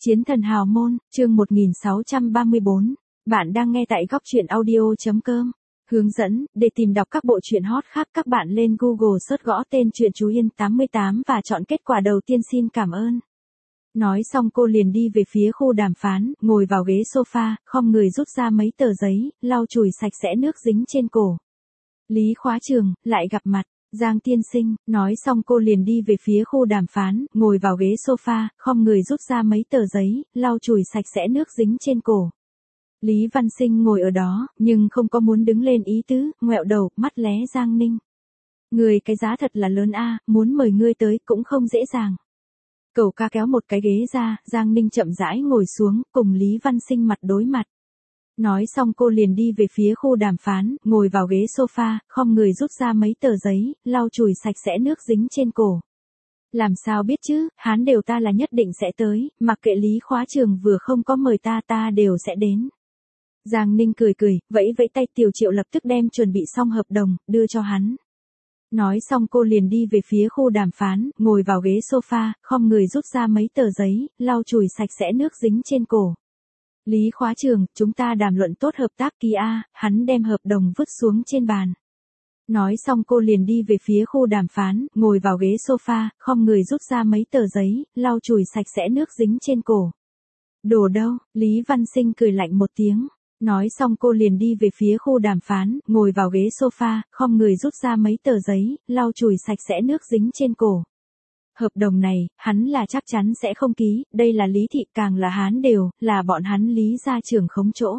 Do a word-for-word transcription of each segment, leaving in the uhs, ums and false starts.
Chiến thần hào môn, chương một nghìn sáu trăm ba mươi bốn. Bạn đang nghe tại góc truyện audio.com. Hướng dẫn, để tìm đọc các bộ truyện hot khác các bạn lên Google search gõ tên truyện Chú Yên tám mươi tám và chọn kết quả đầu tiên xin cảm ơn. Nói xong cô liền đi về phía khu đàm phán, ngồi vào ghế sofa, khom người rút ra mấy tờ giấy, lau chùi sạch sẽ nước dính trên cổ. Lý Khóa Trường, lại gặp mặt. Giang tiên sinh, nói xong cô liền đi về phía khu đàm phán, ngồi vào ghế sofa, khom người rút ra mấy tờ giấy, lau chùi sạch sẽ nước dính trên cổ. Lý Văn Sinh ngồi ở đó, nhưng không có muốn đứng lên ý tứ, ngoẹo đầu, mắt lé Giang Ninh. Người cái giá thật là lớn a, muốn mời ngươi tới cũng không dễ dàng. Cậu ca kéo một cái ghế ra, Giang Ninh chậm rãi ngồi xuống, cùng Lý Văn Sinh mặt đối mặt. Nói xong cô liền đi về phía khu đàm phán, ngồi vào ghế sofa, khom người rút ra mấy tờ giấy, lau chùi sạch sẽ nước dính trên cổ. Làm sao biết chứ, hán đều ta là nhất định sẽ tới, mặc kệ Lý Khóa Trường vừa không có mời ta ta đều sẽ đến. Giang Ninh cười cười, vẫy vẫy tay Tiểu Triệu lập tức đem chuẩn bị xong hợp đồng, đưa cho hắn. Nói xong cô liền đi về phía khu đàm phán, ngồi vào ghế sofa, khom người rút ra mấy tờ giấy, lau chùi sạch sẽ nước dính trên cổ. Lý Khóa Trường, chúng ta đàm luận tốt hợp tác ký A, hắn đem hợp đồng vứt xuống trên bàn. Nói xong cô liền đi về phía khu đàm phán, ngồi vào ghế sofa, khom người rút ra mấy tờ giấy, lau chùi sạch sẽ nước dính trên cổ. Đồ đâu, Lý Văn Sinh cười lạnh một tiếng. Nói xong cô liền đi về phía khu đàm phán, ngồi vào ghế sofa, khom người rút ra mấy tờ giấy, lau chùi sạch sẽ nước dính trên cổ. Hợp đồng này, hắn là chắc chắn sẽ không ký, đây là Lý thị càng là hán đều, là bọn hắn Lý gia trưởng khống chỗ.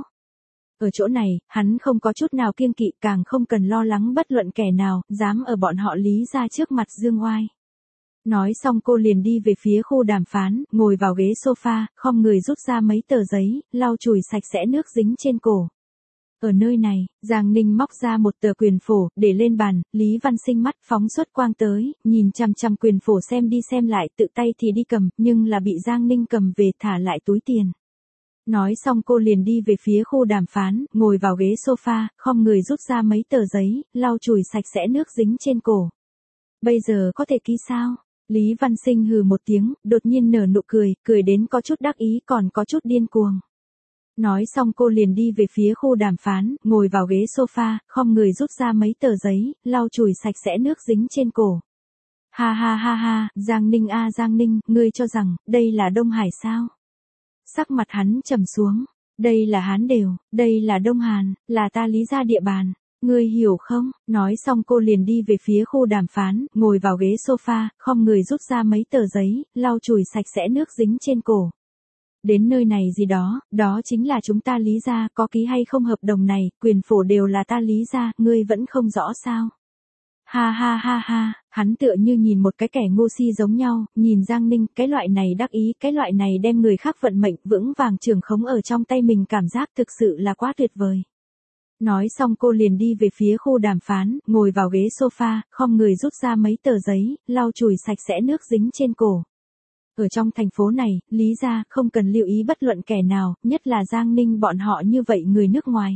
Ở chỗ này, hắn không có chút nào kiêng kỵ càng không cần lo lắng bất luận kẻ nào, dám ở bọn họ Lý gia trước mặt dương oai. Nói xong cô liền đi về phía khu đàm phán, ngồi vào ghế sofa, khom người rút ra mấy tờ giấy, lau chùi sạch sẽ nước dính trên cổ. Ở nơi này, Giang Ninh móc ra một tờ quyền phổ, để lên bàn, Lý Văn Sinh mắt phóng xuất quang tới, nhìn chằm chằm quyền phổ xem đi xem lại, tự tay thì đi cầm, nhưng là bị Giang Ninh cầm về thả lại túi tiền. Nói xong cô liền đi về phía khu đàm phán, ngồi vào ghế sofa, khom người rút ra mấy tờ giấy, lau chùi sạch sẽ nước dính trên cổ. Bây giờ có thể ký sao? Lý Văn Sinh hừ một tiếng, đột nhiên nở nụ cười, cười đến có chút đắc ý còn có chút điên cuồng. Nói xong cô liền đi về phía khu đàm phán, ngồi vào ghế sofa, khom người rút ra mấy tờ giấy, lau chùi sạch sẽ nước dính trên cổ. Ha ha ha ha, Giang Ninh a Giang Ninh, ngươi cho rằng, đây là Đông Hải sao? Sắc mặt hắn trầm xuống, đây là Hán đều, đây là Đông Hàn, là ta Lý gia địa bàn. Ngươi hiểu không? Nói xong cô liền đi về phía khu đàm phán, ngồi vào ghế sofa, khom người rút ra mấy tờ giấy, lau chùi sạch sẽ nước dính trên cổ. Đến nơi này gì đó, đó chính là chúng ta Lý gia, có ký hay không hợp đồng này, quyền phổ đều là ta Lý gia, ngươi vẫn không rõ sao? Ha ha ha ha, hắn tựa như nhìn một cái kẻ ngu si giống nhau, nhìn Giang Ninh, cái loại này đắc ý, cái loại này đem người khác vận mệnh vững vàng trưởng khống ở trong tay mình cảm giác thực sự là quá tuyệt vời. Nói xong cô liền đi về phía khu đàm phán, ngồi vào ghế sofa, khom người rút ra mấy tờ giấy, lau chùi sạch sẽ nước dính trên cổ. Ở trong thành phố này, Lý gia không cần lưu ý bất luận kẻ nào, nhất là Giang Ninh bọn họ như vậy người nước ngoài.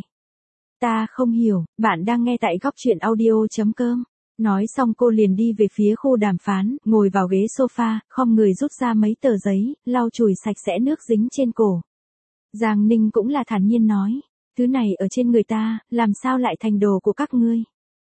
Ta không hiểu, bạn đang nghe tại góc truyện audio.com. Nói xong cô liền đi về phía khu đàm phán, ngồi vào ghế sofa, khom người rút ra mấy tờ giấy, lau chùi sạch sẽ nước dính trên cổ. Giang Ninh cũng là thản nhiên nói. Thứ này ở trên người ta, làm sao lại thành đồ của các ngươi?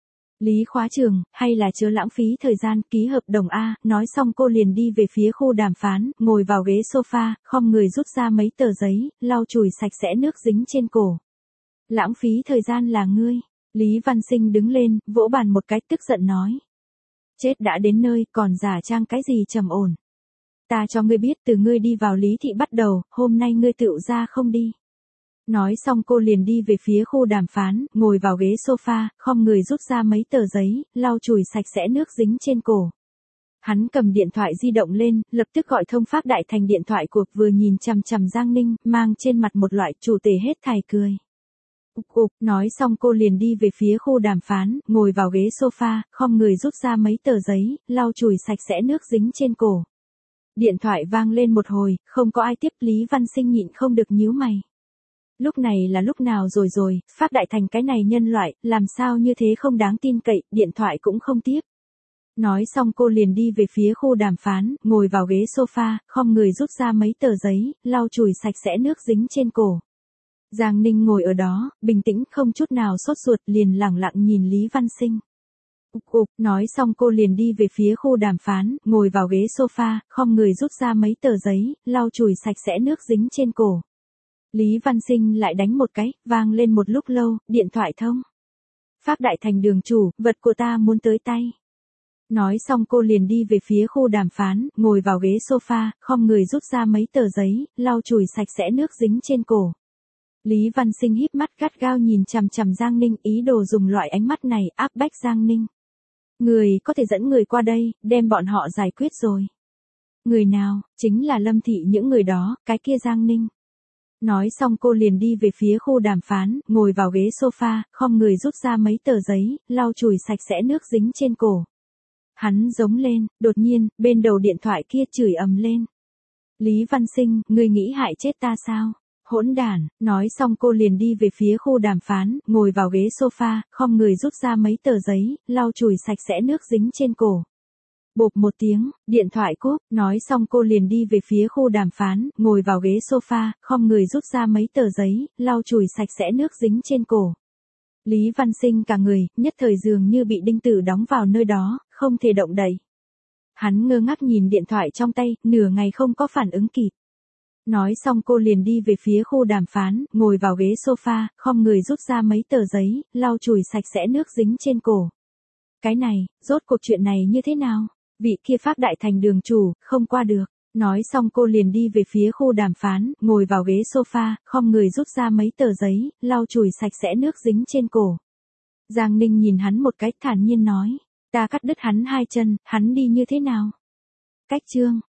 Lý Khóa Trường, hay là chớ lãng phí thời gian, ký hợp đồng A, nói xong cô liền đi về phía khu đàm phán, ngồi vào ghế sofa, khom người rút ra mấy tờ giấy, lau chùi sạch sẽ nước dính trên cổ. Lãng phí thời gian là ngươi. Lý Văn Sinh đứng lên, vỗ bàn một cái tức giận nói. Chết đã đến nơi, còn giả trang cái gì trầm ổn. Ta cho ngươi biết từ ngươi đi vào Lý thị bắt đầu, hôm nay ngươi tựu ra không đi. Nói xong cô liền đi về phía khu đàm phán, ngồi vào ghế sofa, khom người rút ra mấy tờ giấy, lau chùi sạch sẽ nước dính trên cổ. Hắn cầm điện thoại di động lên, lập tức gọi thông Pháp Đại Thành điện thoại cuộc vừa nhìn chằm chằm Giang Ninh, mang trên mặt một loại chủ tể hết thảy cười. Ục ục, nói xong cô liền đi về phía khu đàm phán, ngồi vào ghế sofa, khom người rút ra mấy tờ giấy, lau chùi sạch sẽ nước dính trên cổ. Điện thoại vang lên một hồi, không có ai tiếp, Lý Văn Sinh nhịn không được nhíu mày. Lúc này là lúc nào rồi rồi, Pháp Đại Thành cái này nhân loại, làm sao như thế không đáng tin cậy, điện thoại cũng không tiếp. Nói xong cô liền đi về phía khu đàm phán, ngồi vào ghế sofa, khom người rút ra mấy tờ giấy, lau chùi sạch sẽ nước dính trên cổ. Giang Ninh ngồi ở đó, bình tĩnh không chút nào sốt ruột, liền lẳng lặng nhìn Lý Văn Sinh. Ục ục, nói xong cô liền đi về phía khu đàm phán, ngồi vào ghế sofa, khom người rút ra mấy tờ giấy, lau chùi sạch sẽ nước dính trên cổ. Lý Văn Sinh lại đánh một cái, vang lên một lúc lâu, điện thoại thông. Phác Đại Thành đường chủ, vật của ta muốn tới tay. Nói xong cô liền đi về phía khu đàm phán, ngồi vào ghế sofa, khom người rút ra mấy tờ giấy, lau chùi sạch sẽ nước dính trên cổ. Lý Văn Sinh híp mắt gắt gao nhìn chằm chằm Giang Ninh, ý đồ dùng loại ánh mắt này áp bách Giang Ninh. Người có thể dẫn người qua đây, đem bọn họ giải quyết rồi. Người nào, chính là Lâm Thị những người đó, cái kia Giang Ninh. Nói xong cô liền đi về phía khu đàm phán, ngồi vào ghế sofa, khom người rút ra mấy tờ giấy, lau chùi sạch sẽ nước dính trên cổ. Hắn giống lên, đột nhiên, bên đầu điện thoại kia chửi ầm lên. Lý Văn Sinh, ngươi nghĩ hại chết ta sao? Hỗn đản, nói xong cô liền đi về phía khu đàm phán, ngồi vào ghế sofa, khom người rút ra mấy tờ giấy, lau chùi sạch sẽ nước dính trên cổ. Bộp một tiếng, điện thoại cúp, nói xong cô liền đi về phía khu đàm phán, ngồi vào ghế sofa, khom người rút ra mấy tờ giấy, lau chùi sạch sẽ nước dính trên cổ. Lý Văn Sinh cả người, nhất thời dường như bị đinh tử đóng vào nơi đó, không thể động đậy. Hắn ngơ ngác nhìn điện thoại trong tay, nửa ngày không có phản ứng kịp. Nói xong cô liền đi về phía khu đàm phán, ngồi vào ghế sofa, khom người rút ra mấy tờ giấy, lau chùi sạch sẽ nước dính trên cổ. Cái này, rốt cuộc chuyện này như thế nào? Vị kia Phác Đại Thành đường chủ, không qua được. Nói xong cô liền đi về phía khu đàm phán, ngồi vào ghế sofa, khom người rút ra mấy tờ giấy, lau chùi sạch sẽ nước dính trên cổ. Giang Ninh nhìn hắn một cái, thản nhiên nói, ta cắt đứt hắn hai chân, hắn đi như thế nào? Cách chương.